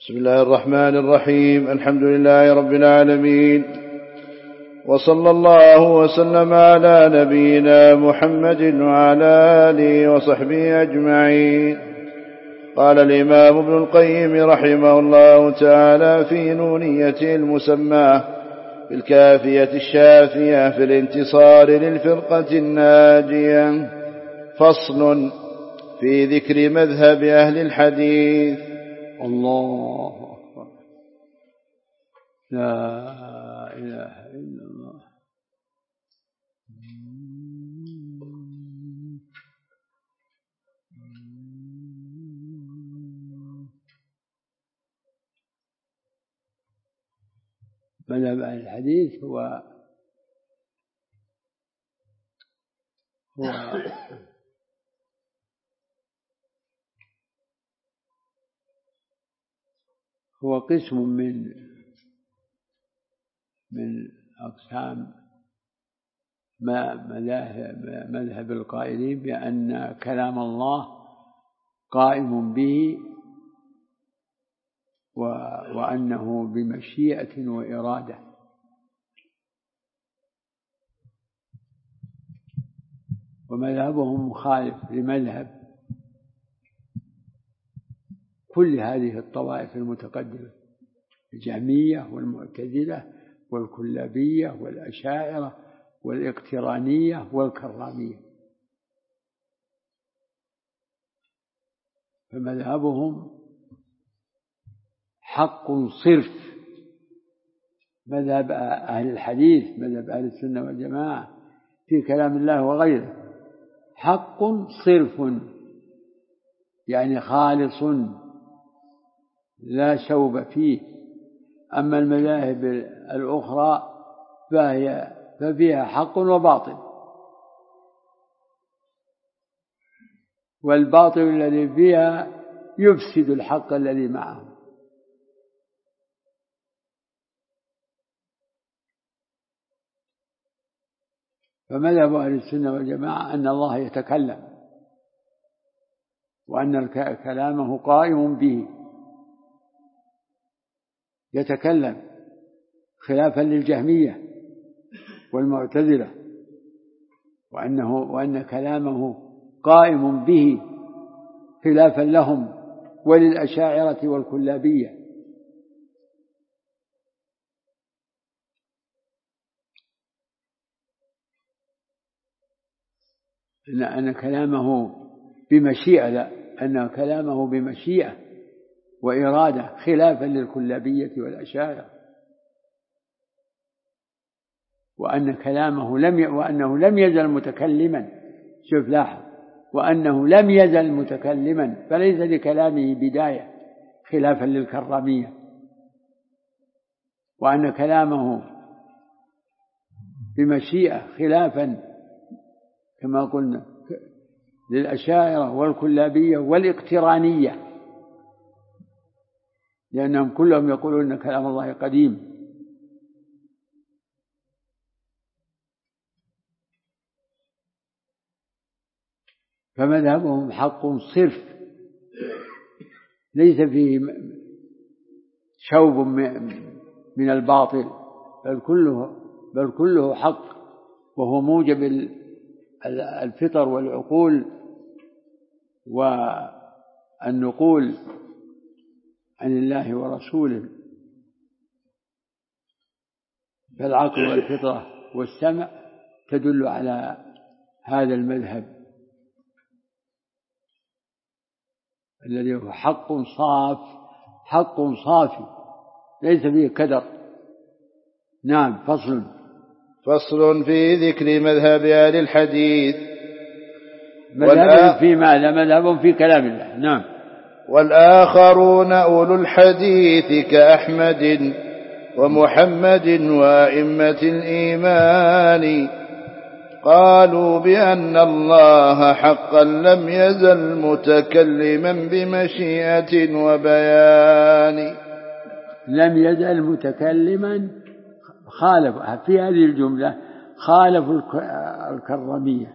بسم الله الرحمن الرحيم. الحمد لله رب العالمين، وصلى الله وسلم على نبينا محمد وعلى آله وصحبه أجمعين. قال الإمام ابن القيم رحمه الله تعالى في نونيته المسماة بالكافية الشافية في الانتصار للفرقة الناجية: فصل في ذكر مذهب أهل الحديث. الله أكبر، لا إله إلا الله. مذهب أهل الحديث هو قسم من أقسام مذهب القائلين بأن كلام الله قائم به، وأنه بمشيئة وإرادة. ومذهبهم مخالف لمذهب كل هذه الطوائف المتقدمة: الجهمية والمعتزلة والكلابية والأشاعرة والاقترانية والكرامية. فمذهبهم حق صرف. مذهب أهل الحديث، مذهب أهل السنة والجماعة في كلام الله وغيره، حق صرف، يعني خالص لا شوب فيه. أما المذاهب الأخرى ففيها حق وباطل، والباطل الذي فيها يفسد الحق الذي معه. فمذهب أهل السنة والجماعة أن الله يتكلم، وأن كلامه قائم به، يتكلم، خلافا للجهمية والمعتزلة، وأن كلامه قائم به خلافا لهم وللأشاعرة والكلابية. أن كلامه بمشيئة، لا، أن كلامه بمشيئة وإرادة، خلافا للكلابية والأشاعرة. وأنه لم يزل متكلما. شوف، لاحظ، وأنه لم يزل متكلما، فليس لكلامه بداية، خلافا للكرامية. وأن كلامه بمشيئة، خلافا كما قلنا للأشاعرة والكلابية والاقترانية، لأنهم كلهم يقولون أن كلام الله قديم. فمذهبهم حق صرف، ليس فيه شوب من الباطل، بل كله حق، وهو موجب الفطر والعقول والنقول عن الله ورسوله. فالعقل والفطرة والسمع تدل على هذا المذهب الذي هو حق صافي ليس فيه كدر. نعم. فصل في ذكر مذهب أهل الحديث. مذهب في ماذا؟ مذهب في كلام الله. نعم. والآخرون أولو الحديث كأحمد ومحمد وأئمة الإيمان قالوا بأن الله حقا لم يزل متكلما بمشيئة وبيان. لم يزل متكلما، خالف في هذه الجملة، خالفوا الكرامية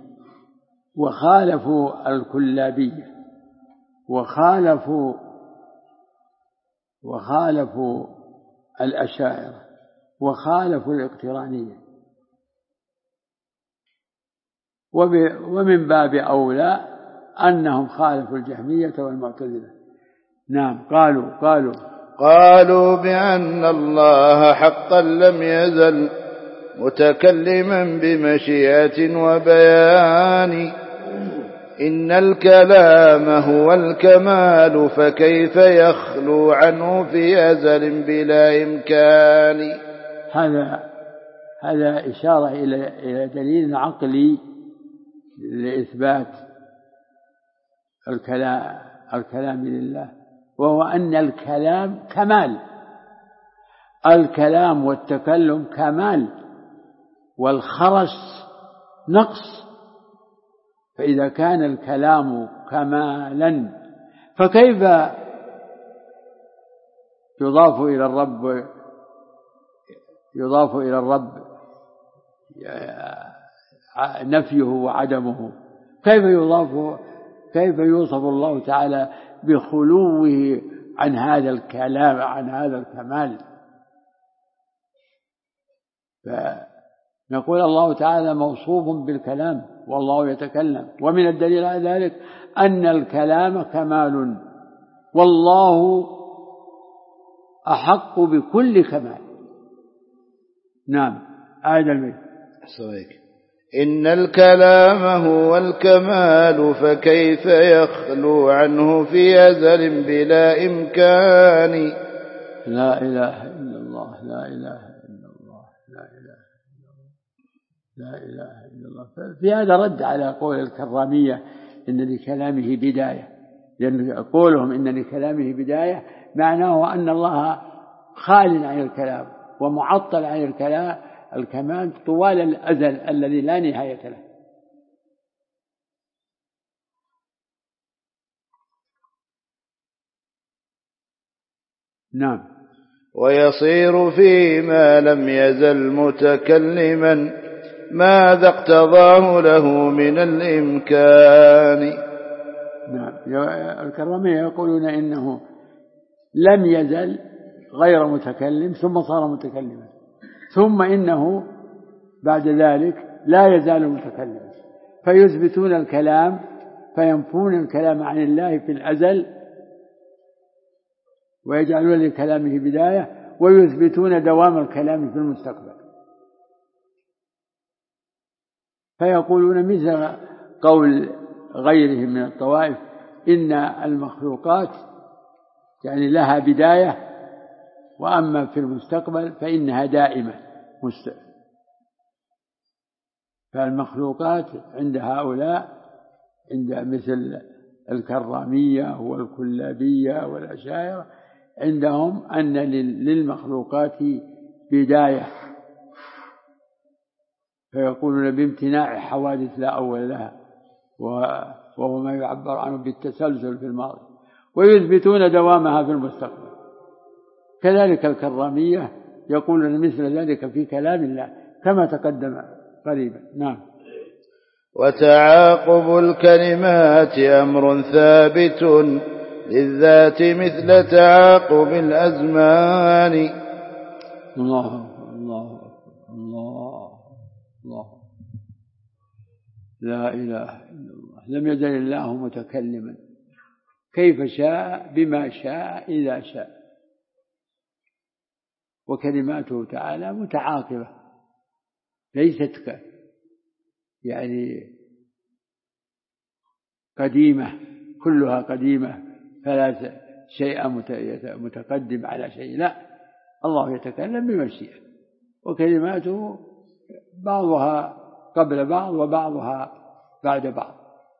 وخالفوا الكلابية وخالفوا الأشاعرة وخالفوا الاقترانية، ومن باب أولى أنهم خالفوا الجهمية والمعتزلة. نعم. قالوا بأن الله حقا لم يزل متكلما بمشيئة وبيان، إن الكلام هو الكمال فكيف يخلو عنه في أزل بلا إمكان. هذا إشارة إلى دليل عقلي لإثبات الكلام لله، وهو أن الكلام كمال. الكلام والتكلم كمال، والخرس نقص. فإذا كان الكلام كمالا فكيف يضاف إلى الرب نفيه وعدمه؟ كيف يوصف الله تعالى بخلوه عن هذا الكلام، عن هذا الكمال؟ فنقول الله تعالى موصوف بالكلام والله يتكلم، ومن الدليل على ذلك أن الكلام كمال، والله أحق بكل كمال. نعم. آية البيت. إن الكلام هو الكمال فكيف يخلو عنه في أزل بلا إمكان. لا إله إلا الله، لا إله إلا الله، لا إله إلا الله، لا إله إلا الله. في هذا رد على قول الكرامية إن لكلامه بداية، لأن قولهم إن لكلامه بداية معناه أن الله خال عن الكلام ومعطل عن الكمال طوال الأزل الذي لا نهاية له. نعم. ويصير فيما لم يزل متكلما ماذا اقتضاه له من الإمكان. نعم. الكرامية يقولون إنه لم يزل غير متكلم ثم صار متكلما، ثم إنه بعد ذلك لا يزال متكلما، فيثبتون الكلام فينفون الكلام عن الله في الأزل ويجعلون لكلامه بداية، ويثبتون دوام الكلام في المستقبل. فيقولون مثل قول غيرهم من الطوائف إن المخلوقات يعني لها بداية، وأما في المستقبل فإنها دائمة فالمخلوقات عند هؤلاء، عند مثل الكرامية والكلابية والأشاعرة، عندهم أن للمخلوقات بداية، فيقولون بامتناع حوادث لا أول لها، وهو ما يعبر عنه بالتسلسل في الماضي، ويثبتون دوامها في المستقبل. كذلك الكرامية يقولون مثل ذلك في كلام الله كما تقدم قريبا. نعم. وتعاقب الكلمات أمر ثابت للذات مثل تعاقب الأزمان. الله الله الله الله، لا إله إلا الله. لم يزل الله متكلما كيف شاء بما شاء إذا شاء، وكلماته تعالى متعاقبة ليست يعني قديمة، كلها قديمة فلا شيء متقدم على شيء، لا، الله يتكلم بمشيئة، وكلماته بعضها قبل بعض وبعضها بعد بعض.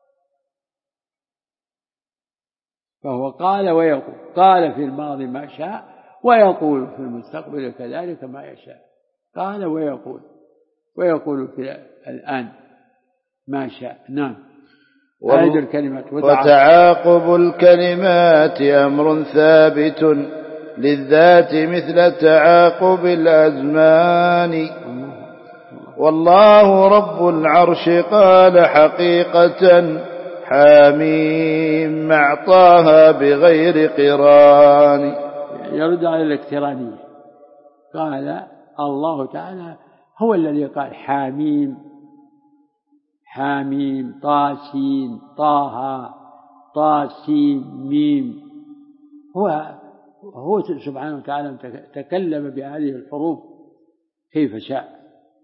فهو قال ويقول، قال في الماضي ما شاء ويقول في المستقبل كذلك ما يشاء. قال ويقول في الآن ما شاء. نعم. هذه الكلمات. وتعاقب الكلمات أمر ثابت للذات مثل تعاقب الأزمان. والله رب العرش قال حقيقة حاميم مع طه بغير قران. يرد على الاقترانية. قال الله تعالى هو الذي قال حاميم حاميم طاسين طه طاسين ميم. هو سبحانه وتعالى تكلم بهذه الحروف كيف شاء،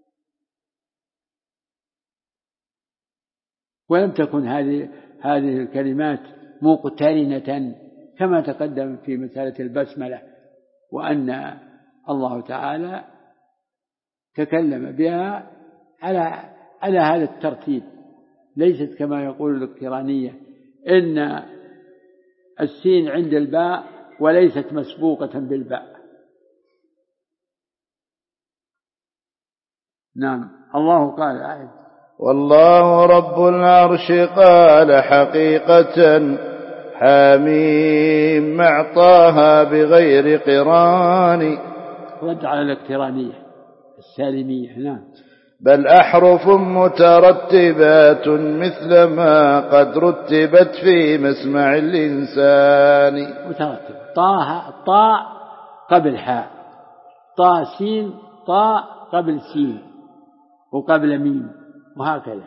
ولم تكن هذه الكلمات مقترنة كما تقدم في مسألة البسملة، وأن الله تعالى تكلم بها على هذا الترتيب، ليست كما يقول الاقترانية إن السين عند الباء وليست مسبوقة بالباء. نعم. الله قال والله رب العرش قال حقيقة حميم مع طه بغير قران. رد على الاقترانية السالمية. نعم. بل أحرف مترتبات مثل ما قد رتبت في مسمع الإنسان. مترتب طاء قبل حاء، طاء سين طاء قبل سين وقبل ميم، وهكذا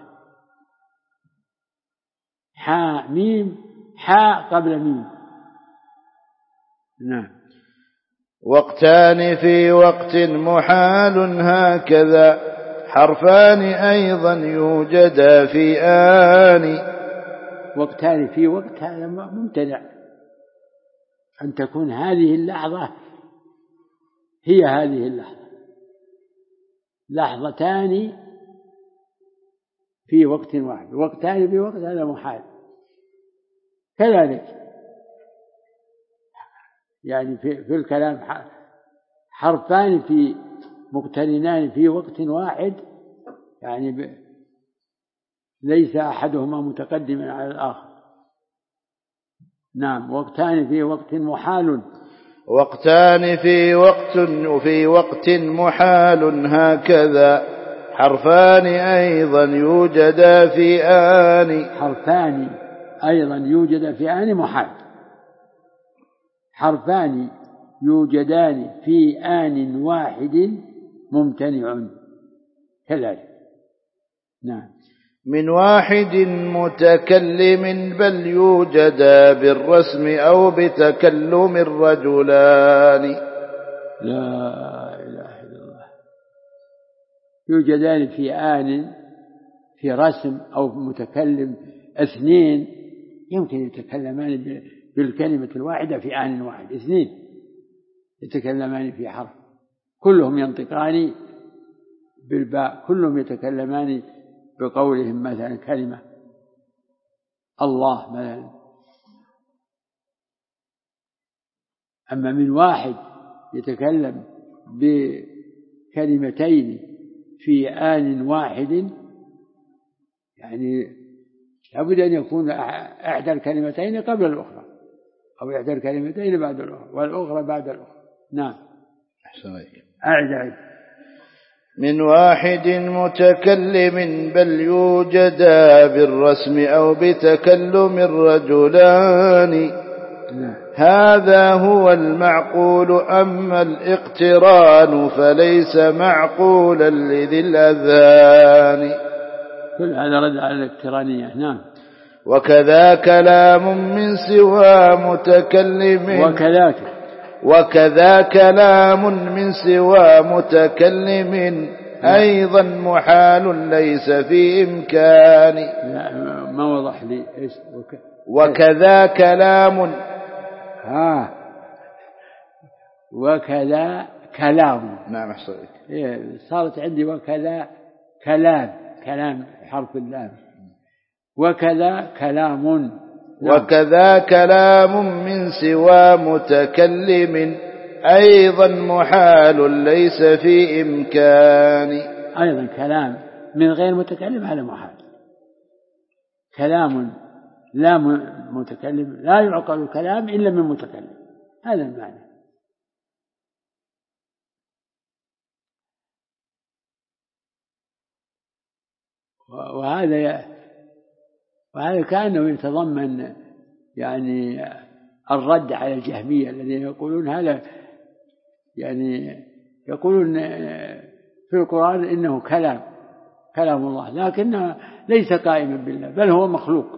حاء ميم حاء قبل ميم. نعم. وقتان في وقت محال هكذا حرفان أيضا يوجدا في آن. وقتان في وقت هذا ممتنع أن تكون هذه اللحظة هي هذه اللحظة، لحظتان في وقت واحد، وقتان في وقت هذا محال. كذلك يعني في الكلام حرفان في مقترنان في وقت واحد، يعني ليس أحدهما متقدما على الآخر. نعم. وقتان في وقت محال. وقتان في وقت محال هكذا حرفان أيضا يوجدا في آن. حرفان أيضا يوجد في آن محال. حرفان يوجدان في آن واحد ممتنع كذلك. نعم. من واحد متكلم بل يوجدا بالرسم أو بتكلم الرجلان. لا إله إلا الله. يوجدان في آن في رسم أو متكلم اثنين يمكن يتكلمان بالكلمة الواحدة في آن واحد، اثنين يتكلمان في حرف، كلهم ينطقان بالباء، كلهم يتكلمان بقولهم مثلا كلمة الله مثلا. أما من واحد يتكلم بكلمتين في آن واحد، يعني لابد أن يكون إحدى الكلمتين قبل الأخرى أو إحدى الكلمتين بعد الأخرى والأخرى بعد الأخرى. نعم. أعد. من واحد متكلم بل يوجدا بالرسم أو بتكلم الرجلان. هذا هو المعقول، أما الاقتران فليس معقولا لذي الأذهان. كل هذا رد على الاقترانية. نعم. وكذا كلام من سوى متكلم. وكذا كلام من سوى متكلم أيضا محال ليس في إمكان. ما وضح لي إيش وكذا كلام. وكذا كلام. نعم أحسن. صارت عندي وكذا كلام حرف اللام. وكذا كلام. وكذا كلام من سوى متكلم أيضا محال ليس في إمكان. أيضا كلام من غير متكلم هذا محال. كلام لا متكلم لا يعقل الكلام إلا من متكلم، هذا المعنى. وهذا كأنه يتضمن يعني الرد على الجهمية الذين يقولون هذا، يعني يقولون في القرآن إنه كلام الله، لكنه ليس قائما بالله بل هو مخلوق،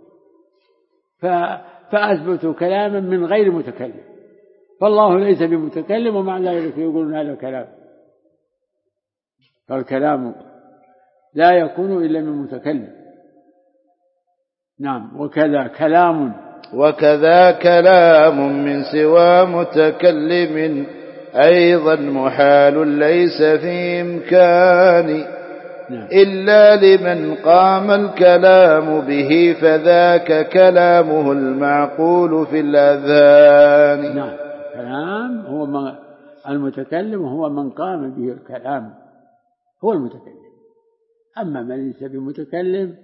فأثبتوا كلاما من غير متكلم، فالله ليس بمتكلم ومع ذلك يقولون هذا كلام، فالكلام لا يكون إلا من متكلم. نعم. وكذا كلام من سوى متكلم أيضا محال ليس في إمكان إلا لمن قام الكلام به فذاك كلامه المعقول في الأذهان. نعم. كلام هو المتكلم هو من قام به الكلام هو المتكلم، أما من ليس بمتكلم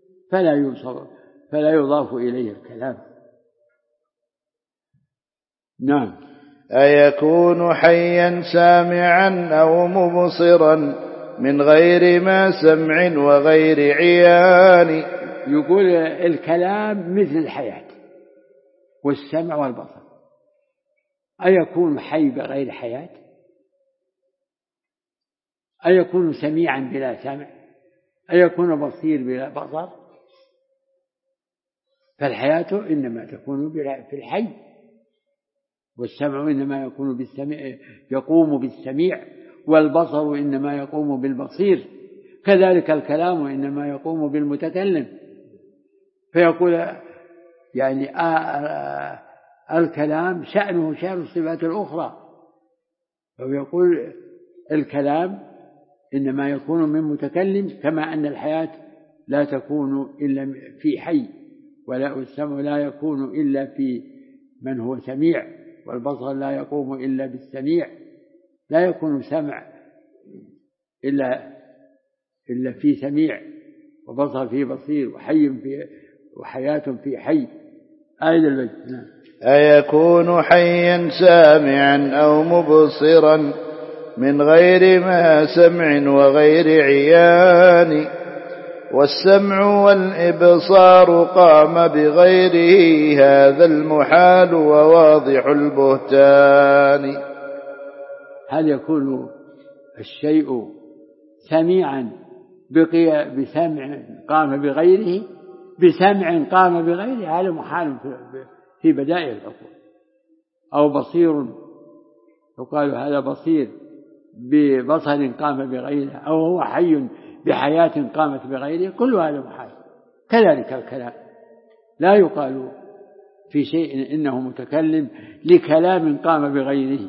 فلا يضاف إليه الكلام. نعم. أيكون حيا سامعا أو مبصرا من غير ما سمع وغير عيان. يقول الكلام مثل الحياة والسمع والبصر، أيكون حي بغير حياة؟ أيكون سميعا بلا سمع؟ أيكون بصير بلا بصر؟ فالحياة إنما تكون في الحي، والسمع إنما يقوم بالسميع، والبصر إنما يقوم بالبصير، كذلك الكلام إنما يقوم بالمتكلم. فيقول يعني الكلام شأنه شأن الصفات الأخرى، فيقول الكلام إنما يكون من متكلم، كما أن الحياة لا تكون إلا في حي، والسمع لا يكون إلا في من هو سميع، والبصر لا يقوم إلا بالسميع، لا يكون سمع إلا في سميع، وبصر في بصير، وحياة في حي. آية البيت. أيكون حيا سامعا أو مبصرا من غير ما سمع وغير عيان، والسمع والإبصار قام بغيره هذا المحال وواضح البهتان. هل يكون الشيء سميعا بسمع قام بغيره، بسمع قام بغيره؟ هذا محال في بدائع العقول. أو بصير يقال هذا بصير ببصر قام بغيره، أو هو حي بحياة قامت بغيره، كل هذا محال. كذلك الكلام لا يقال في شيء إنه متكلم لكلام قام بغيره.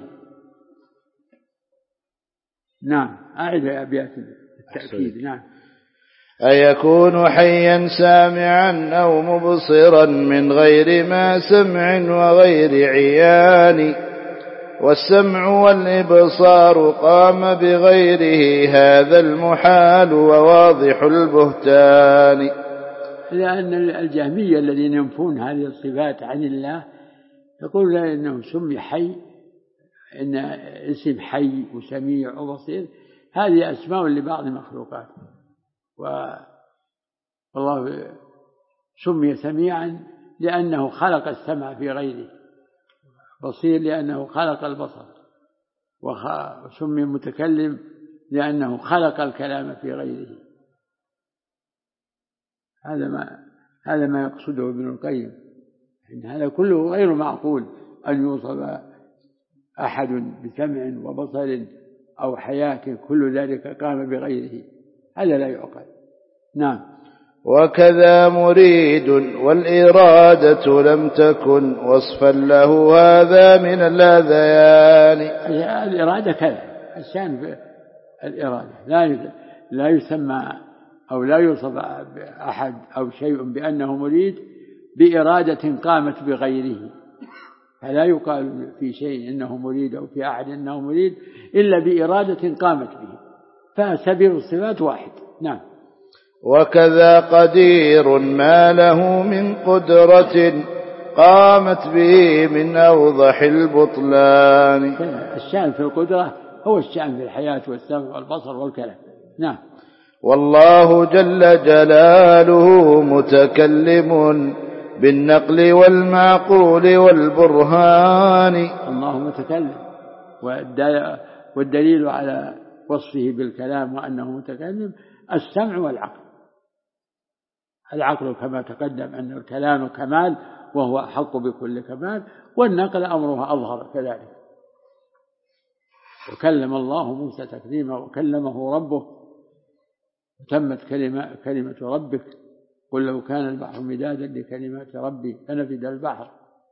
نعم. أعد أبيات التأكيد. نعم. أيكون حيا سامعا أو مبصرا من غير ما سمع وغير عيان، والسمع والإبصار قام بغيره هذا المحال وواضح البهتان. لأن الجهمية الذين ينفون هذه الصفات عن الله يقول إنه سمي حي، إن اسم حي وسميع وبصير هذه أسماء لبعض المخلوقات، والله سمي سميعا لأنه خلق السمع في غيره، بصير لأنه خلق البصر، وسمي متكلم لأنه خلق الكلام في غيره. هذا ما يقصده ابن القيم، إن هذا كله غير معقول أن يوصف أحد بسمع وبصر أو حياة كل ذلك قام بغيره، هذا لا يعقل. نعم. وكذا مريد والإرادة لم تكن وصفا له هذا من الأذيان. الإرادة كذا، الشأن في الإرادة لا يسمى أو لا يوصف أحد أو شيء بأنه مريد بإرادة قامت بغيره، فلا يقال في شيء إنه مريد أو في أحد إنه مريد إلا بإرادة قامت به، فسبيل الصفات واحد. نعم. وكذا قدير ما له من قدرة قامت به من أوضح البطلان. الشأن في القدرة هو الشأن في الحياة والسمع والبصر والكلام. نعم. والله جل جلاله متكلم بالنقل والمعقول والبرهان. الله متكلم، والدليل على وصفه بالكلام وأنه متكلم السمع والعقل. العقل كما تقدم أن الكلام كمال وهو أحق بكل كمال، والنقل أمرها أظهر كذلك. وكلم الله موسى تكليما وكلمه ربه، وتمت كلمة ربك قل لو كان البحر مدادا لكلمات ربي لنفد البحر.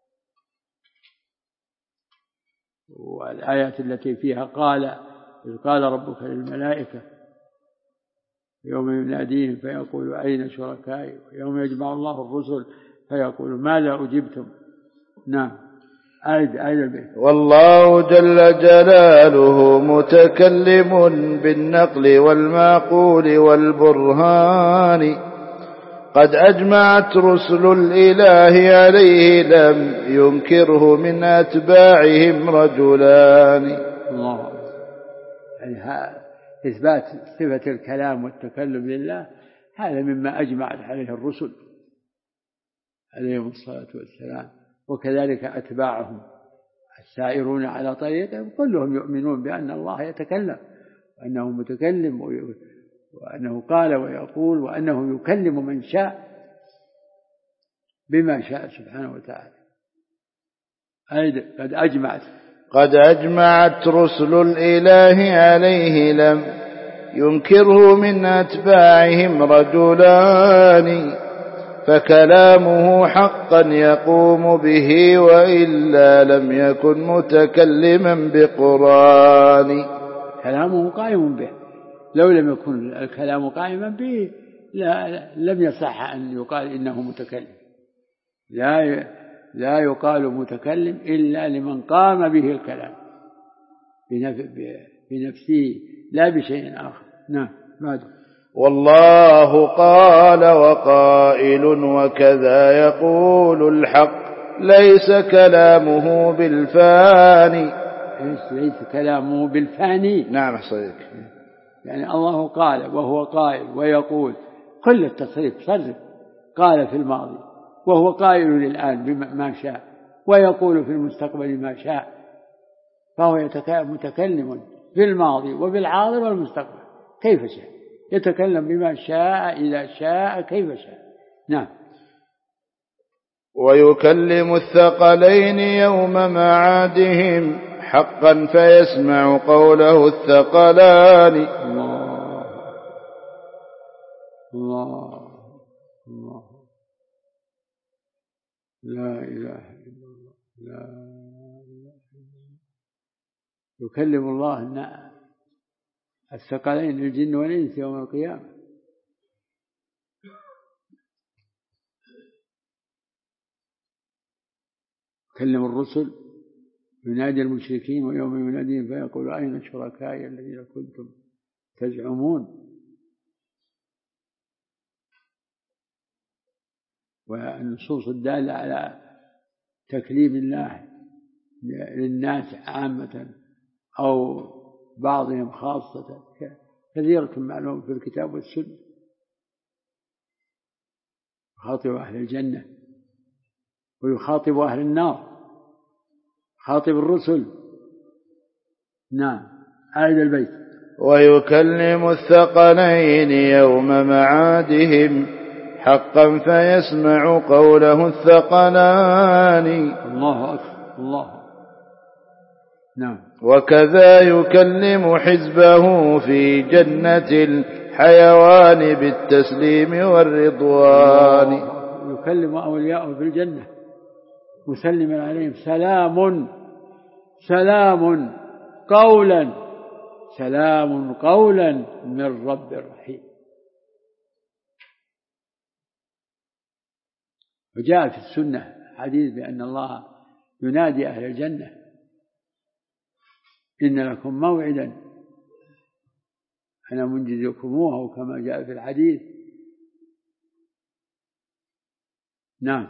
والآيات التي فيها إذ قال ربك للملائكة يوم يناديهم فيقول أين شركائي، ويوم يجمع الله الرسل فيقول ماذا أجبتم. نعم. آية البيت. والله جل جلاله متكلم بالنقل والمعقول والبرهان، قد أجمعت رسل الإله عليه لم ينكره من أتباعهم رجلان. الله. يعني إثبات صفة الكلام والتكلم لله هذا مما أجمعت عليه الرسل عليهم الصلاة والسلام، وكذلك أتباعهم السائرون على طريقهم كلهم يؤمنون بأن الله يتكلم وأنه متكلم، وأنه قال ويقول، وأنه يكلم من شاء بما شاء سبحانه وتعالى. قد أجمعت رسل الإله عليه لم ينكره من أتباعهم رجلان، فكلامه حقا يقوم به وإلا لم يكن متكلما بقرآن. كلامه قائم به، لو لم يكن الكلام قائما به لم يصح أن يقال إنه متكلم. لا يقال متكلم إلا لمن قام به الكلام بنفسه لا بشيء آخر. نعم. بعده. والله قال وقائل وكذا يقول الحق ليس كلامه بالفاني. ليس كلامه بالفاني. نعم صديق. يعني الله قال وهو قائل ويقول، كل التصريف صرف. قال في الماضي وهو قائل الآن بما شاء، ويقول في المستقبل ما شاء، فهو متكلم في الماضي وبالحاضر والمستقبل كيف شاء، يتكلم بما شاء إذا شاء كيف شاء. نعم. ويكلم الثقلين يوم معادهم حقا فيسمع قوله الثقلان. الله الله الله، لا إله إلا الله، لا إله إلا الله. يكلم الله الثقلين الجن والإنس يوم القيامة. يكلم الرسل، ينادي المشركين ويوم يناديهم فيقول أين شركائي الذين كنتم تزعمون. والنصوص الدالة على تكليم الله للناس عامة أو بعضهم خاصة كثيرة معلومة في الكتاب والسنة. يخاطب أهل الجنة ويخاطب أهل النار، خاطب الرسل. نعم. آية البيت. ويكلم الثقلين يوم معادهم حقا فيسمع قوله الثقلان. الله أكبر. الله. نعم. وكذا يكلم حزبه في جنة الحيوان بالتسليم والرضوان. يكلم أولياءه في الجنة مسلما عليهم سلام سلام قولا، سلام قولا من رب رحيم. وجاء في السنة حديث بأن الله ينادي أهل الجنة إن لكم موعدا أنا منجزكموه كما جاء في الحديث. نعم.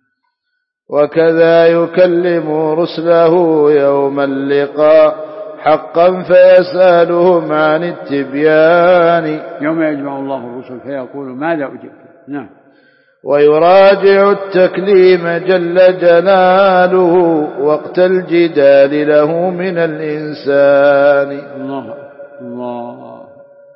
وكذا يكلم رسله يوم اللقاء حقا فيسألهم عن التبيان. يوم يجمع الله الرسل فيقول ماذا أجبتم. نعم. ويراجع التكليم جل جلاله وقت الجدال له من الإنسان. الله الله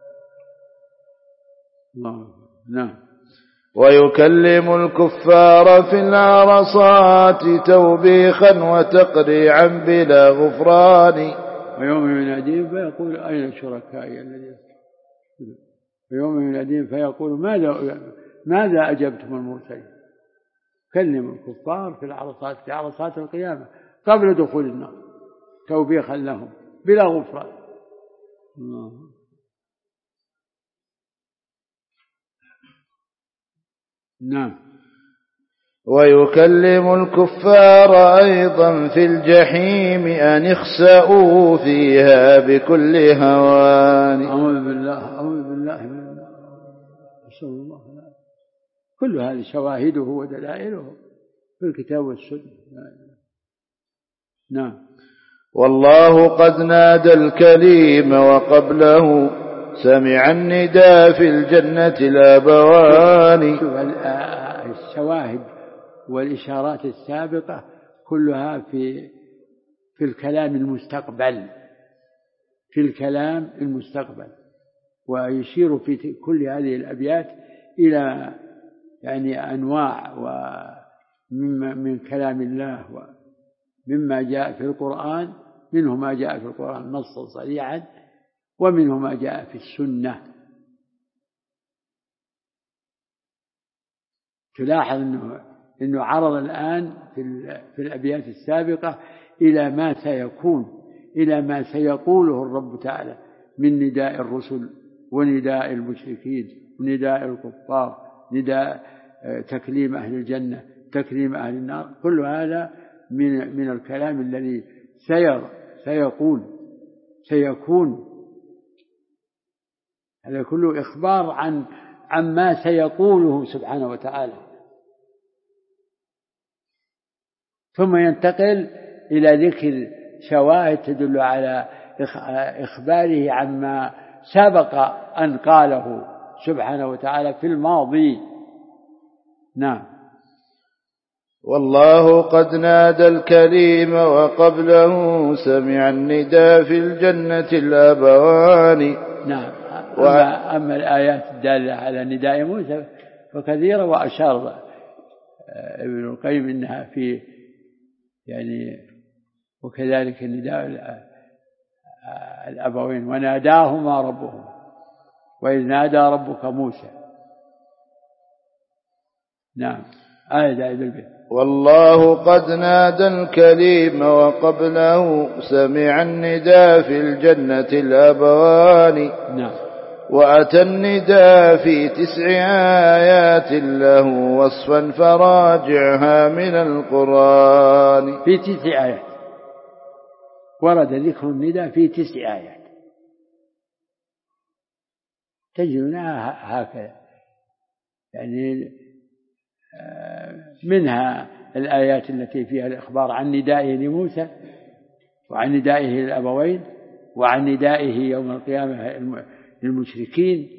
الله. نعم. ويكلم الكفار في العرصات توبيخا وتقريعا بلا غفران. ويوم يناديهم فيقول أين شركائي الذين، ويوم يناديهم فيقول ماذا أجبتم المرسلين. كلم الكفار في العرصات، في عرصات القيامة قبل دخول النار توبيخا لهم بلا غفران. نعم. ويكلم الكفار أيضا في الجحيم أن اخسأوا فيها بكل هوان. أعوذ بالله من النار. أسأل الله. كل هذه شواهده ودلائله في الكتاب والسنة. نعم. والله قد نادى الكليم وقبله سمع النداء في الجنة الأبوان. الشواهد والإشارات السابقة كلها في الكلام المستقبل، في الكلام المستقبل. ويشير في كل هذه الأبيات إلى يعني أنواع من كلام الله ومما جاء في القرآن. منه ما جاء في القرآن نصا صريحا، ومنه ما جاء في السنة. تلاحظ أنه عرض الآن في الأبيات السابقة إلى ما سيكون، إلى ما سيقوله الرب تعالى من نداء الرسل ونداء المشركين ونداء الكفار، نداء تكليم أهل الجنة، تكليم أهل النار. كل هذا من الكلام الذي سيكون. هذا كله إخبار عن ما سيقوله سبحانه وتعالى. ثم ينتقل إلى ذكر شواهد تدل على إخباره عما سبق أن قاله سبحانه وتعالى في الماضي. نعم. والله قد نادى الكليم وقبله سمع النداء في الجنة الأبوان. نعم. أما الآيات الدالة على نداء موسى فكثيرة، وأشار ابن القيم إنها في يعني وكذلك النداء الأبوين وناداهما ربهم وإذ نادى ربك موسى. نعم. آية البيت. والله قد نادى الكليم وقبله سمع النداء في الجنة الأبوان. نعم. وأتى النداء في 9 آيات له وصفا فراجعها من القرآن. في 9 آيات ورد ذكر النداء في 9 آيات تجدونها هكذا، يعني منها الآيات التي فيها الإخبار عن ندائه لموسى وعن ندائه للأبوين وعن ندائه يوم القيامة للمشركين،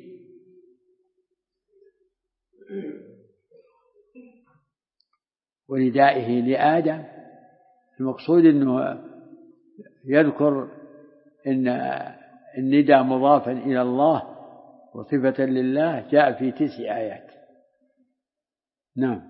وندائه لآدم. المقصود أنه يذكر أن النداء مضافا إلى الله وصفة لله جاء في 9 آيات. نعم.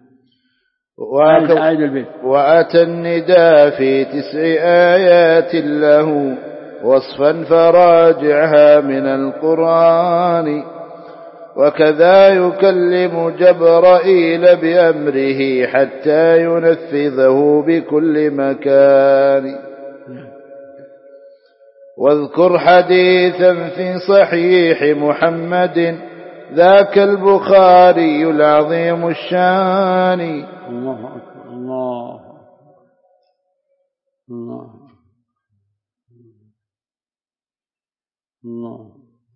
وأتى النداء في 9 آيات له وصفا فراجعها من القرآن. وكذا يكلم جبرائيل بأمره حتى ينفذه بكل مكان. واذكر حديثا في صحيح محمد ذاك البخاري العظيم الشان. الله أكبر. الله الله الله.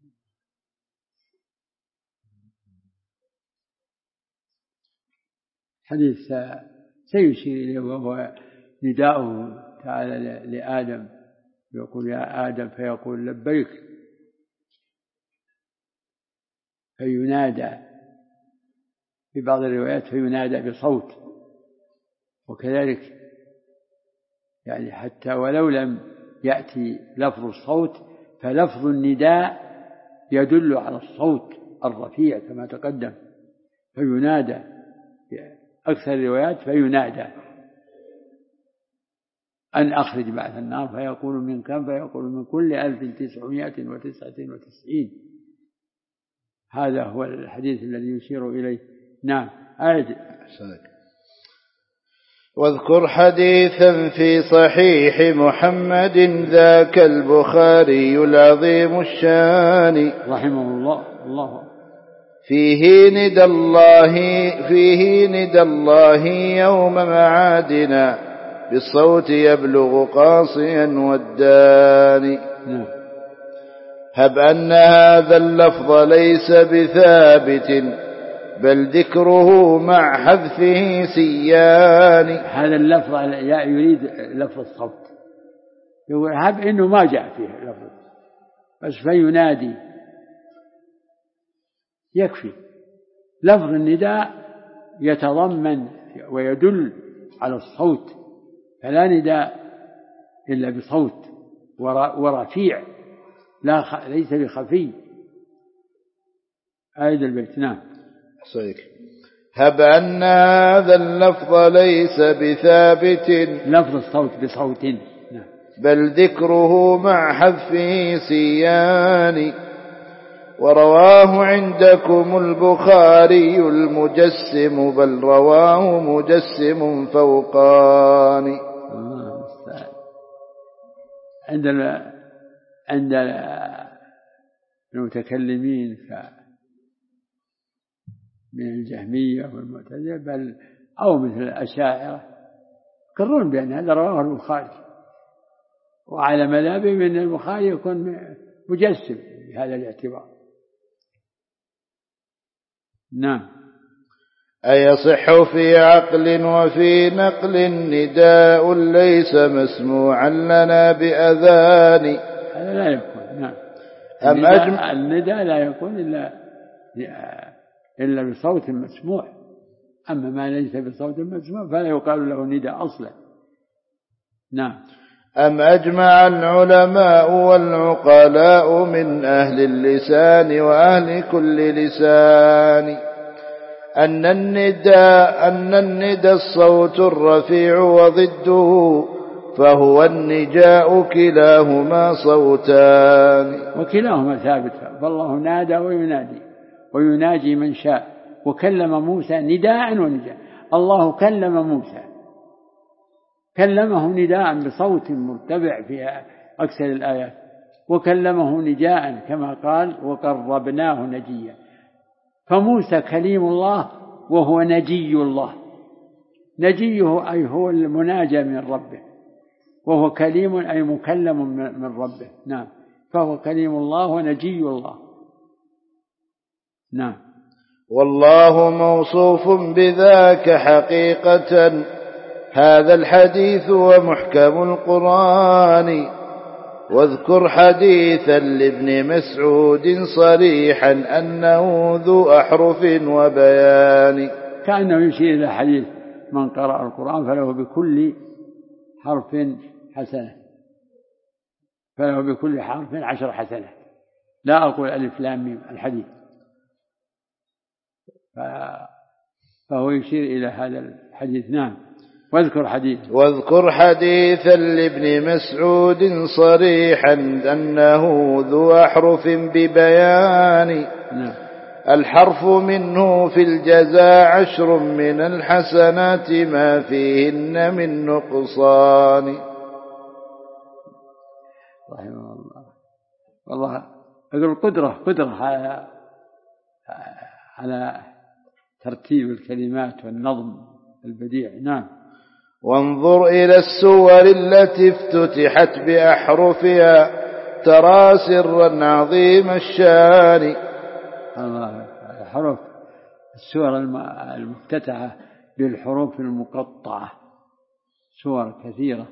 حديث سيشير إليه وهو نداؤه تعالى لآدم، يقول يا آدم فيقول لبيك، فينادى في بعض الروايات فينادى بصوت، وكذلك يعني حتى ولو لم يأتي لفظ الصوت فلفظ النداء يدل على الصوت الرفيع كما تقدم، فينادى في أكثر الروايات فينادى أن أخرج بعث النار، فيقول من كم؟ فيقول من كل 1999. هذا هو الحديث الذي يشير إليه. نعم. أعد. واذكر حديثا في صحيح محمد ذاك البخاري العظيم الشان رحمه الله فيه ندى الله يوم معادنا بالصوت يبلغ قاصيا والداني. هب أن هذا اللفظ ليس بثابت بل ذكره مع حذفه سيان. هذا اللفظ يريد لفظ الصوت، يقول هب إنه ما جاء فيه لفظ بس فينادي يكفي. لفظ النداء يتضمن ويدل على الصوت، فلا نداء إلا بصوت ورفيع ليس بخفي. آية البيت. نعم. هب أن هذا اللفظ ليس بثابت، لفظ الصوت بصوت، نعم، بل ذكره مع حذفه سيان. ورواه عندكم البخاري المجسم بل رواه مجسم فوقان. عند المتكلمين من الجهمية والمعتزلة بل أو مثل الأشاعرة يقرون بأن هذا رواه البخاري، وعلى مذهب من البخاري يكون مجسم بهذا الاعتبار. نعم. أيصح في عقل وفي نقل نداء ليس مسموعا لنا بأذان. هذا لا يكون. نعم. النداء لا يكون إلا بصوت مسموع، أما ما ليس بصوت مسموع فلا يقال له نداء أصلا. نعم. أم أجمع العلماء والعقلاء من أهل اللسان وأهل كل لسان أن النداء الصوت الرفيع وضده فهو النجاء كلاهما صوتان. وكلاهما ثابت، فالله نادى وينادي ويناجي من شاء، وكلم موسى نداء ونجاء. الله كلم موسى، كلمه نداء بصوت مرتفع في أكثر الآيات، وكلمه نجاء كما قال وقربناه نجيا. فموسى كليم الله وهو نجي الله، نجيه أي هو المناجى من ربه، وهو كليم أي مكلم من ربه. نعم. فهو كليم الله ونجي الله. نعم. والله موصوف بذاك حقيقة هذا الحديث ومحكم القرآن. واذكر حديثا لابن مسعود صريحا أنه ذو أحرف وبيان. كأنه يشير إلى حديث من قرأ القرآن فله بكل حرف حسنة، فله بكل حرف 10 حسنات، لا أقول ألف لام ميم الحديث. فهو يشير إلى هذا الحديث. نعم. واذكر حديثا لابن مسعود صريحا أنه ذو أحرف ببيان. نعم. الحرف منه في الجزاء 10 من الحسنات ما فيهن من نقصان. رحمه الله. والله أقول قدرة على ترتيب الكلمات والنظم البديع. نعم. وانظر إلى السور التي افتتحت بأحرفها ترى سرا عظيم الشان. حروف السور المفتتحة بالحروف المقطعة سور كثيرة،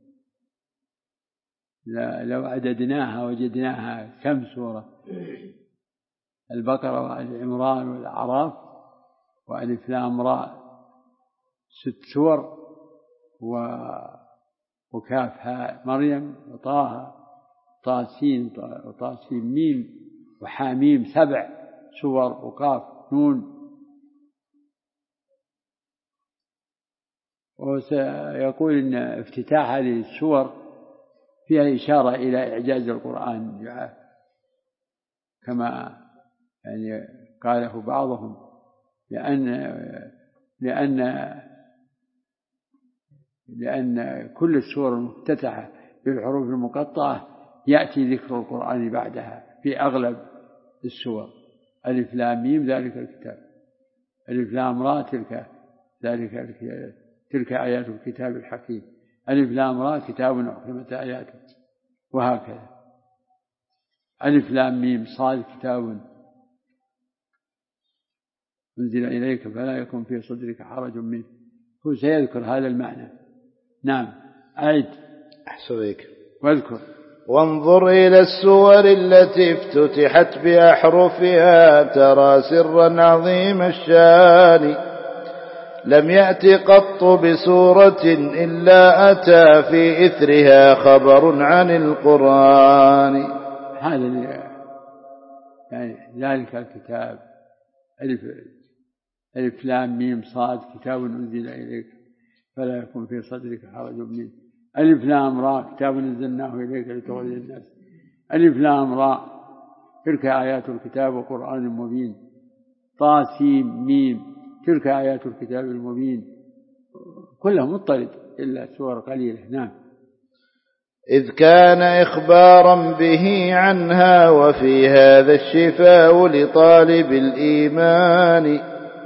لو عددناها وجدناها كم سورة: البقرة والعمران والأعراف وألف لام را 6 سور، وكاف هاء مريم، وطه طاسين وطاسين ميم وحاميم 7 سور، وقاف نون. وسيقول إن افتتاح هذه السور فيها إشارة إلى إعجاز القرآن، كما يعني قاله بعضهم، لأن كل السور المفتتحة بالحروف المقطعة يأتي ذكر القرآن بعدها في أغلب السور. ألف لام ميم ذلك الكتاب، ألف لام را تلك آيات الكتاب الحكيم، ألف لام را كتاب أحكمت آياته، وهكذا. ألف لام ميم صاد كتاب أنزل إليك فلا يكن في صدرك حرج منه. هو سيذكر هذا المعنى. نعم، أعد. أحسبك واذكر. وانظر إلى السور التي افتتحت بأحرفها ترى سرا عظيم الشان، لم يأت قط بسورة إلا أتى في إثرها خبر عن القرآن. هذا يعني ذلك الكتاب، ألف لام ميم صاد كتاب أنزل إليك فلا يكن في صدرك حرج منه، ألف لام را كتاب أنزلناه إليك لتخرج الناس، ألف لام را تلك آيات الكتاب وقرآن مبين، طاسيم ميم تلك آيات الكتاب المبين، كلهم مضطرد إلا سور قليلة. نعم. إذ كان إخبارا به عنها وفي هذا الشفاء لطالب الإيمان.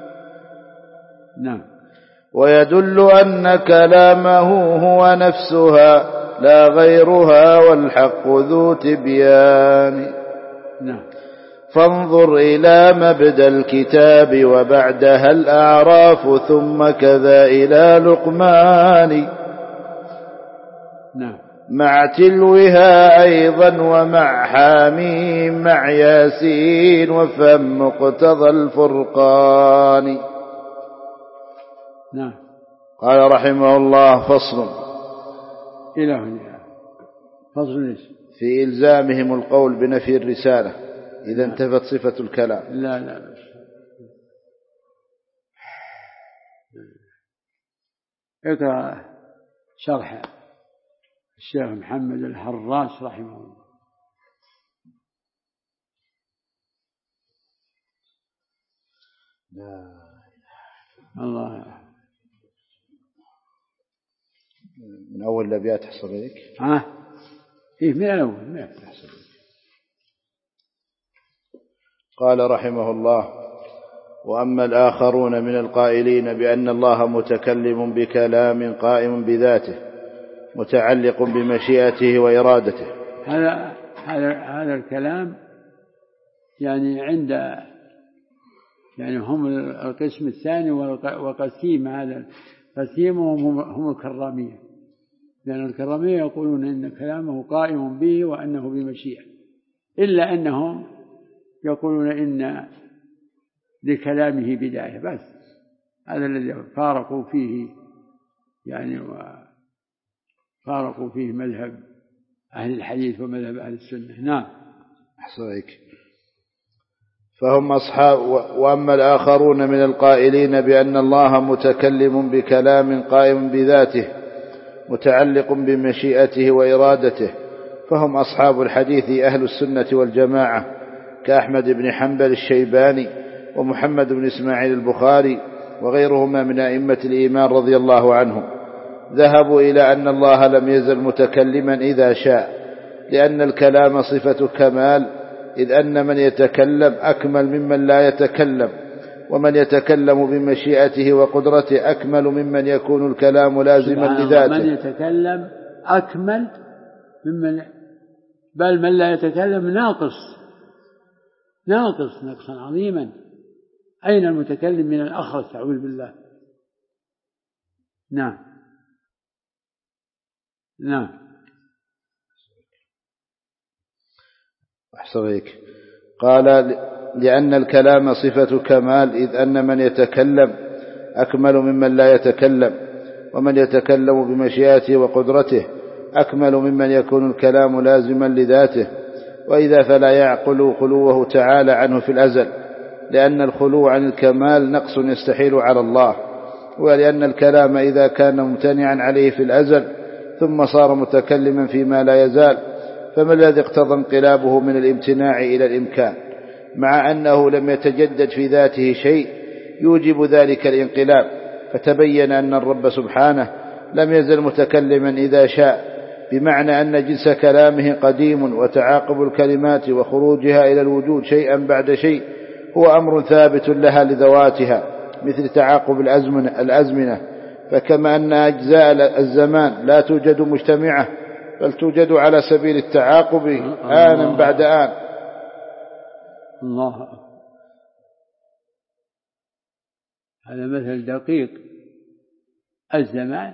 نعم. ويدل أن كلامه هو نفسها لا غيرها والحق ذو تبيان. نعم. فانظر إلى مبدأ الكتاب وبعدها الأعراف ثم كذا إلى لقمان. نعم. مع تلوها أيضا ومع حاميم مع ياسين وفم مقتضى الفرقان. نعم. قال رحمه الله: فصل. إلى هنا فصل ليش؟ في إلزامهم القول بنفي الرسالة إذا انتفت صفة الكلام. لا اقرأ شرح الشيخ محمد الحراس رحمه الله. الله من أول الأبيات حصل لك؟ إيه من الأول ما يحصل. قال رحمه الله: وأما الآخرون من القائلين بأن الله متكلم بكلام قائم بذاته متعلق بمشيئته وإرادته، هذا الكلام يعني يعني هم القسم الثاني وقسيم. هذا قسيمهم هم الكرامية، لأن الكرامية يقولون إن كلامه قائم به وأنه بمشيئة، إلا أنهم يقولون إن لكلامه بداية بس. هذا الذي فارقوا فيه يعني وفارقوا فيه مذهب أهل الحديث ومذهب أهل السنة. نعم. أحسنك. فهم أصحاب. وأما الآخرون من القائلين بأن الله متكلم بكلام قائم بذاته متعلق بمشيئته وإرادته فهم أصحاب الحديث أهل السنة والجماعة كأحمد بن حنبل الشيباني ومحمد بن إسماعيل البخاري وغيرهما من أئمة الإيمان رضي الله عنهم، ذهبوا إلى أن الله لم يزل متكلما إذا شاء، لأن الكلام صفة كمال، إذ أن من يتكلم أكمل ممن لا يتكلم، ومن يتكلم بمشيئته وقدرته أكمل ممن يكون الكلام لازما لذاته. من يتكلم أكمل ممن، بل من لا يتكلم ناقص نقصا عظيما. أين المتكلم من الأخرس؟ أعوذ بالله. نعم. أحسنك. قال لأن الكلام صفة كمال، إذ أن من يتكلم أكمل ممن لا يتكلم، ومن يتكلم بمشيئته وقدرته أكمل ممن يكون الكلام لازما لذاته. وإذا فلا يعقل خلوه تعالى عنه في الأزل، لأن الخلو عن الكمال نقص يستحيل على الله، ولأن الكلام إذا كان ممتنعا عليه في الأزل ثم صار متكلما فيما لا يزال، فما الذي اقتضى انقلابه من الامتناع إلى الإمكان، مع أنه لم يتجدد في ذاته شيء يوجب ذلك الانقلاب؟ فتبين أن الرب سبحانه لم يزل متكلما إذا شاء، بمعنى أن جنس كلامه قديم، وتعاقب الكلمات وخروجها إلى الوجود شيئا بعد شيء هو أمر ثابت لها لذواتها، مثل تعاقب الأزمنة. فكما أن أجزاء الزمان لا توجد مجتمعة، بل توجد على سبيل التعاقب آنا بعد آن. الله، هذا مثل دقيق. الزمان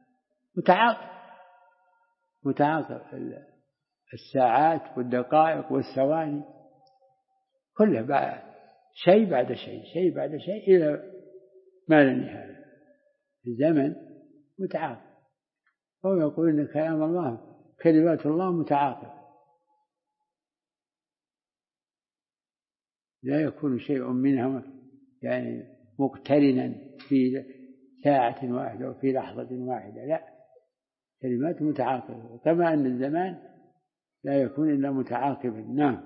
متعاقب، الساعات والدقائق والثواني كلها بعد شيء بعد شيء، شيء بعد شيء إلى ما لا نهاية. الزمن متعاقب، هو يقول إن كلام الله كلمات الله متعاقب، لا يكون شيء منها يعني مقترنا في ساعة واحدة وفي لحظة واحدة، لا، كلمات متعاقبة، كما أن الزمان لا يكون إلا متعاقبا. نعم.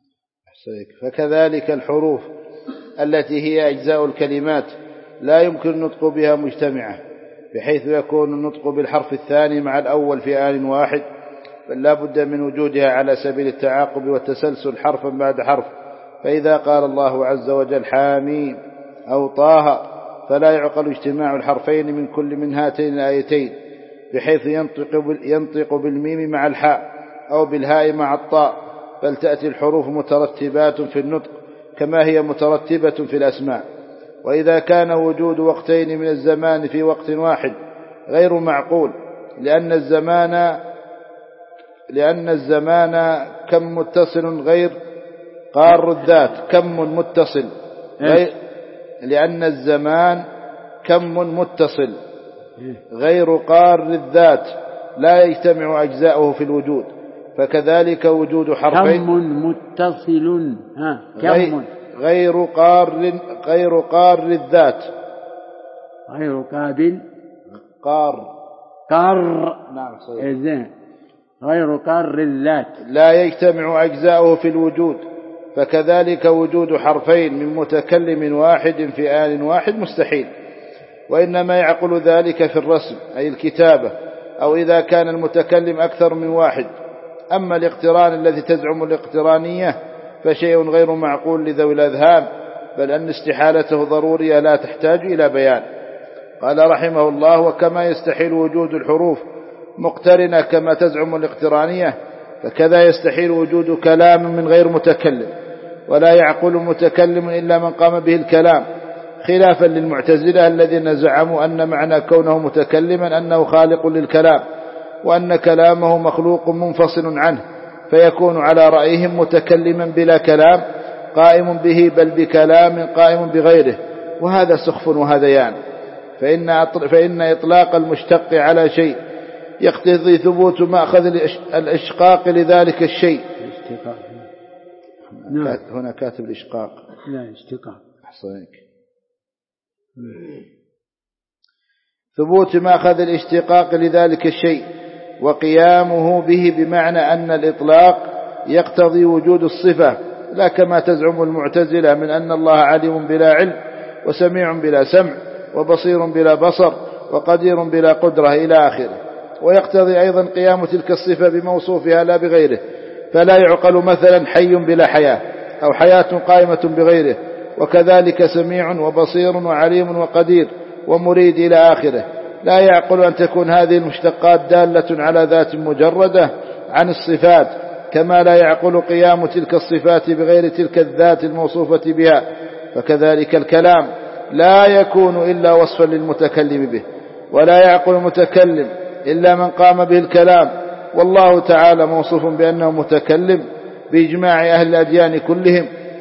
فكذلك الحروف التي هي أجزاء الكلمات لا يمكن النطق بها مجتمعة، بحيث يكون النطق بالحرف الثاني مع الأول في آن واحد، بل لا بد من وجودها على سبيل التعاقب والتسلسل حرفا بعد حرف. فإذا قال الله عز وجل حاميم أو طه، فلا يعقل اجتماع الحرفين من كل من هاتين الآيتين، بحيث ينطق بالميم مع الحاء أو بالهاء مع الطاء، بل تأتي الحروف مترتبات في النطق كما هي مترتبة في الأسماء. وإذا كان وجود وقتين من الزمان في وقت واحد غير معقول، لأن الزمان كم متصل غير قار الذات، كم متصل لأن الزمان كم متصل غير قار الذات لا يجتمع أجزاؤه في الوجود، فكذلك وجود حرفين كم متصل كم غير قار الذات، غير قابل قار نعم صحيح، غير قار الذات لا يجتمع أجزاؤه في الوجود، فكذلك وجود حرفين من متكلم واحد في آن واحد مستحيل، وإنما يعقل ذلك في الرسم أي الكتابة، أو إذا كان المتكلم أكثر من واحد. أما الاقتران الذي تزعم الاقترانية فشيء غير معقول لذوي الأذهان، بل أن استحالته ضرورية لا تحتاج إلى بيان. قال رحمه الله: وكما يستحيل وجود الحروف مقترنة كما تزعم الاقترانية، فكذا يستحيل وجود كلام من غير متكلم، ولا يعقل متكلم إلا من قام به الكلام، خلافا للمعتزلة الذين زعموا أن معنى كونه متكلما أنه خالق للكلام، وأن كلامه مخلوق منفصل عنه، فيكون على رأيهم متكلما بلا كلام قائم به، بل بكلام قائم بغيره، وهذا سخف وهذيان. فإن إطلاق المشتق على شيء يقتضي ثبوت مأخذ الإشقاق لذلك الشيء. هنا كاتب الإشقاق، لا اشتقاق، أحصيك. ثبوت مأخذ الاشتقاق لذلك الشيء وقيامه به، بمعنى أن الإطلاق يقتضي وجود الصفة، لا كما تزعم المعتزلة من أن الله عليم بلا علم، وسميع بلا سمع، وبصير بلا بصر، وقدير بلا قدرة إلى آخره. ويقتضي أيضا قيام تلك الصفة بموصوفها لا بغيره، فلا يعقل مثلا حي بلا حياة، أو حياة قائمة بغيره، وكذلك سميع وبصير وعليم وقدير ومريد إلى آخره. لا يعقل أن تكون هذه المشتقات دالة على ذات مجردة عن الصفات، كما لا يعقل قيام تلك الصفات بغير تلك الذات الموصوفة بها. فكذلك الكلام لا يكون إلا وصفا للمتكلم به، ولا يعقل المتكلم إلا من قام به الكلام، والله تعالى موصوف بأنه متكلم بإجماع أهل الأديان كلهم،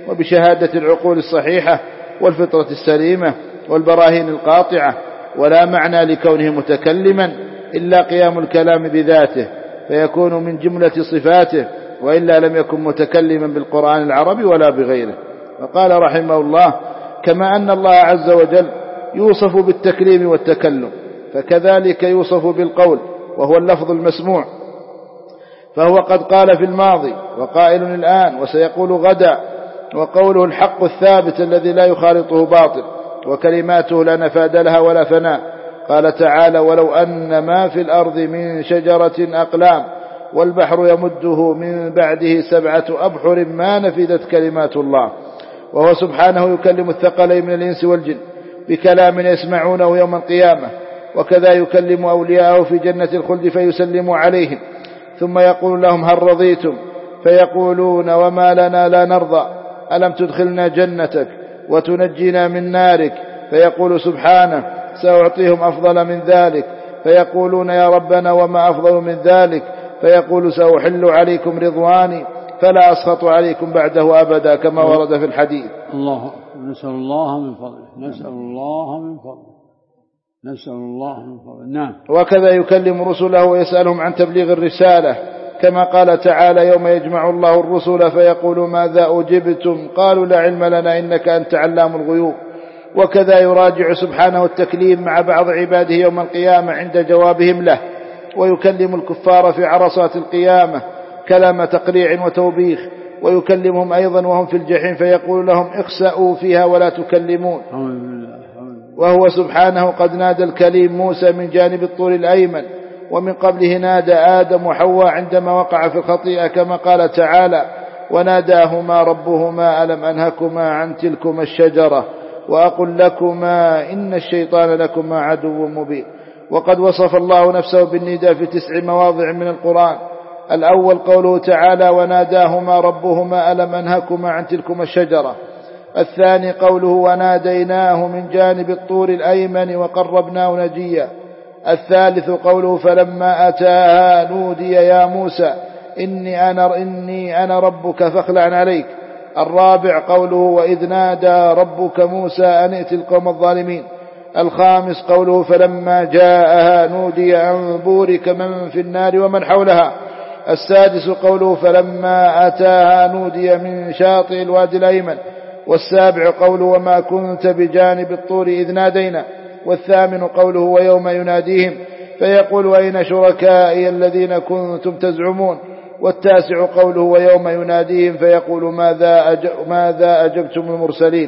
وبشهادة العقول الصحيحة والفطرة السليمة والبراهين القاطعة، ولا معنى لكونه متكلما إلا قيام الكلام بذاته فيكون من جملة صفاته، وإلا لم يكن متكلما بالقرآن العربي ولا بغيره. وقال رحمه الله: كما أن الله عز وجل يوصف بالتكليم والتكلم، فكذلك يوصف بالقول وهو اللفظ المسموع، فهو قد قال في الماضي وقائل الآن وسيقول غدا، وقوله الحق الثابت الذي لا يخالطه باطل، وكلماته لا نفاد لها ولا فناء. قال تعالى: ولو أن ما في الأرض من شجرة أقلام والبحر يمده من بعده 7 أبحر ما نفدت كلمات الله. وهو سبحانه يكلم الثقلين من الإنس والجن بكلام يسمعونه يوم القيامة، وكذا يكلم أولياءه في جنة الخلد فيسلم عليهم، ثم يقول لهم: هل رضيتم؟ فيقولون: وما لنا لا نرضى، ألم تدخلنا جنتك وتنجينا من نارك؟ فيقول سبحانه: سأعطيهم أفضل من ذلك. فيقولون: يا ربنا وما أفضل من ذلك؟ فيقول: سأحل عليكم رضواني فلا أسخط عليكم بعده أبدا، كما ورد في الحديث. الله، نسأل الله من فضله، نسأل الله من فضله، نسأل الله من فضله. نعم. وكذا يكلم رسله ويسألهم عن تبليغ الرسالة، كما قال تعالى: يوم يجمع الله الرسل فيقول: ماذا أجبتم؟ قالوا: لا علم لنا إنك أنت علام الغيوب. وكذا يراجع سبحانه التكليم مع بعض عباده يوم القيامة عند جوابهم له، ويكلم الكفار في عرصات القيامة كلام تقريع وتوبيخ، ويكلمهم أيضا وهم في الجحيم فيقول لهم: اخسأوا فيها ولا تكلمون. وهو سبحانه قد نادى الكليم موسى من جانب الطور الأيمن، ومن قبله نادى آدم وحواء عندما وقع في الخطيئة، كما قال تعالى: وناداهما ربهما ألم أنهكما عن تلكما الشجرة وأقل لكما إن الشيطان لكما عدو مبين. وقد وصف الله نفسه بالنداء في 9 مواضع من القرآن. الأول قوله تعالى: وناداهما ربهما ألم أنهكما عن تلكما الشجرة. الثاني قوله: وناديناه من جانب الطور الأيمن وقربناه نجيا. الثالث قوله: فلما أتاها نودي يا موسى إني أنا ربك فاخلع عليك. الرابع قوله: وإذ نادى ربك موسى أن ائت القوم الظالمين. الخامس قوله: فلما جاءها نودي أن بورك من في النار ومن حولها. السادس قوله: فلما أتاها نودي من شاطئ الوادي الأيمن. والسابع قوله: وما كنت بجانب الطور إذ نادينا. والثامن قوله: ويوم يناديهم فيقول: أين شركائي الذين كنتم تزعمون. والتاسع قوله: ويوم يناديهم فيقول: ماذا أجبتم المرسلين.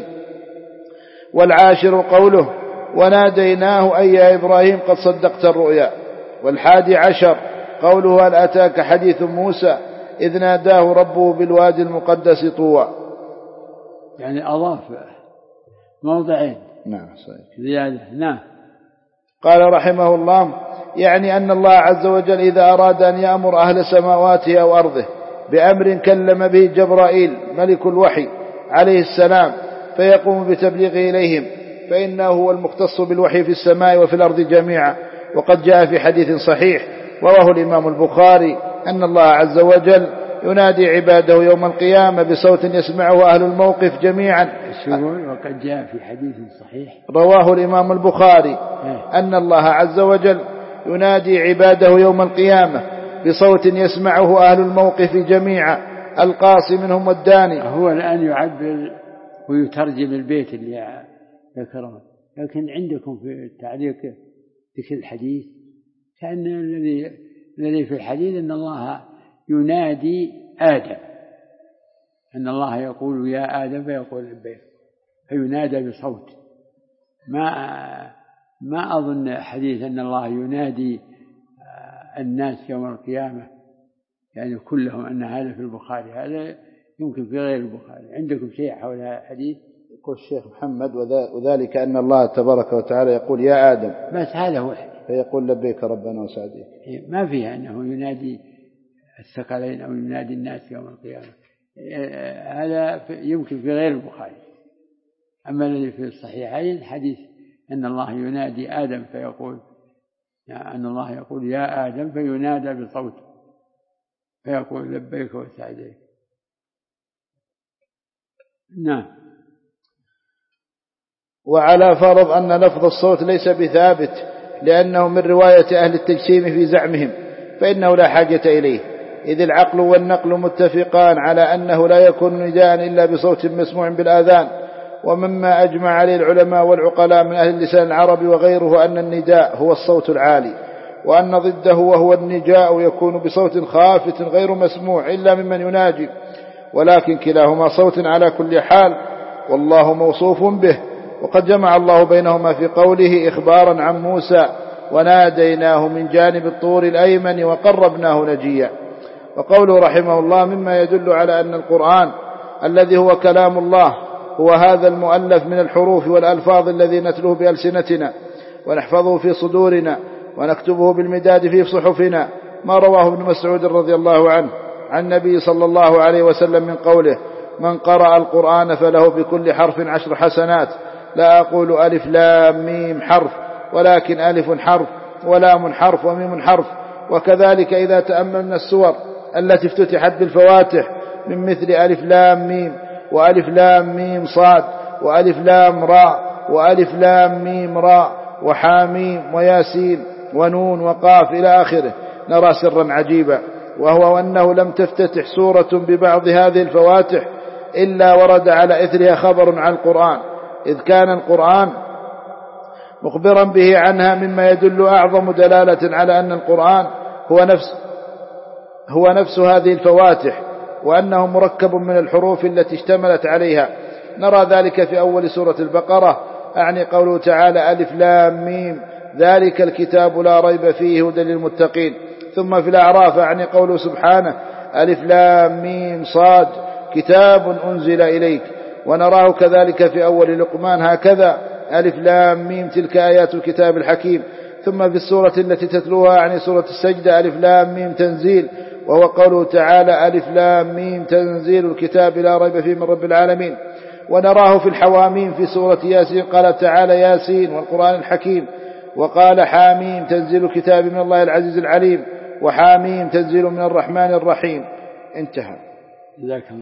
والعاشر قوله: وناديناه أي يا إبراهيم قد صدقت الرؤيا. والحادي عشر قوله: هل أتاك حديث موسى إذ ناداه ربه بالوادي المقدس طوى. يعني أضاف موضعين. نعم صحيح. زيادة. نعم. قال رحمه الله: يعني أن الله عز وجل إذا أراد أن يأمر أهل سماواته أو أرضه بأمر كلم به جبرائيل ملك الوحي عليه السلام فيقوم بتبليغه إليهم، فإنه هو المختص بالوحي في السماء وفي الأرض جميعا. وقد جاء في حديث صحيح رواه الإمام البخاري أن الله عز وجل ينادي عباده يوم القيامة بصوت يسمعه أهل الموقف جميعا. وقد جاء في حديث صحيح رواه الإمام البخاري أن الله عز وجل ينادي عباده يوم القيامة بصوت يسمعه أهل الموقف جميعا، القاصي منهم والداني. هو الآن يعبر ويترجم البيت اللي ذكره، لكن عندكم في التعليق ذكر الحديث كأن الذي في الحديث أن الله ينادي آدم، أن الله يقول يا آدم فيقول لبيك، فينادى بصوت. ما أظن حديث أن الله ينادي الناس يوم القيامة يعني كلهم، أن هذا في البخاري، هذا يمكن في غير البخاري. عندكم شيء حول هذا الحديث؟ يقول الشيخ محمد: وذلك أن الله تبارك وتعالى يقول يا آدم، بس هذا هو، فيقول لبيك ربنا وسعديك. ما فيها أنه ينادي الثقلين أو ينادي الناس يوم القيامة، هذا يمكن في غير البخاري. أما الذي في الصحيحين حديث أن الله ينادي آدم فيقول، أن الله يقول يا آدم فينادى بصوت فيقول لبيك وسعديك. نعم. وعلى فرض أن لفظ الصوت ليس بثابت لأنه من رواية أهل التجسيم في زعمهم، فإنه لا حاجة إليه، إذ العقل والنقل متفقان على أنه لا يكون نداء إلا بصوت مسموع بالآذان. ومما أجمع عليه العلماء والعقلاء من أهل اللسان العربي وغيره أن النداء هو الصوت العالي، وأن ضده وهو النجاء يكون بصوت خافت غير مسموع إلا ممن يناجي، ولكن كلاهما صوت على كل حال، والله موصوف به. وقد جمع الله بينهما في قوله إخبارا عن موسى: وناديناه من جانب الطور الأيمن وقربناه نجيا. وقوله رحمه الله: مما يدل على أن القرآن الذي هو كلام الله هو هذا المؤلف من الحروف والألفاظ الذي نتلوه بألسنتنا ونحفظه في صدورنا ونكتبه بالمداد في صحفنا، ما رواه ابن مسعود رضي الله عنه عن النبي صلى الله عليه وسلم من قوله: من قرأ القرآن فله بكل حرف 10 حسنات، لا أقول ألف لام ميم حرف، ولكن ألف حرف ولام حرف وميم حرف. وكذلك إذا تأملنا السور التي افتتحت بالفواتح من مثل ألف لام ميم وألف لام ميم صاد وألف لام راء وألف لام ميم راء وحاميم وياسين ونون وقاف إلى آخره، نرى سرا عجيبا، وهو أنه لم تفتتح سورة ببعض هذه الفواتح إلا ورد على إثرها خبر عن القرآن، إذ كان القرآن مخبرا به عنها، مما يدل أعظم دلالة على أن القرآن هو نفس هذه الفواتح، وأنه مركب من الحروف التي اشتملت عليها. نرى ذلك في أول سورة البقرة، أعني قوله تعالى: ألف لام ميم ذلك الكتاب لا ريب فيه هدى للمتقين. ثم في الأعراف، أعني قوله سبحانه: ألف لام ميم صاد كتاب أنزل إليك. ونراه كذلك في أول لقمان هكذا: ألف لام ميم تلك آيات الكتاب الحكيم. ثم في السورة التي تتلوها، يعني سورة السجدة: ألف لام ميم تنزيل، وهو قوله تعالى: ألف لام ميم تنزيل الكتاب لا ريب فيه من رب العالمين. ونراه في الحواميم في سورة ياسين، قال تعالى: ياسين والقرآن الحكيم. وقال: حاميم تنزيل الكتاب من الله العزيز العليم، وحاميم تنزيل من الرحمن الرحيم. انتهى.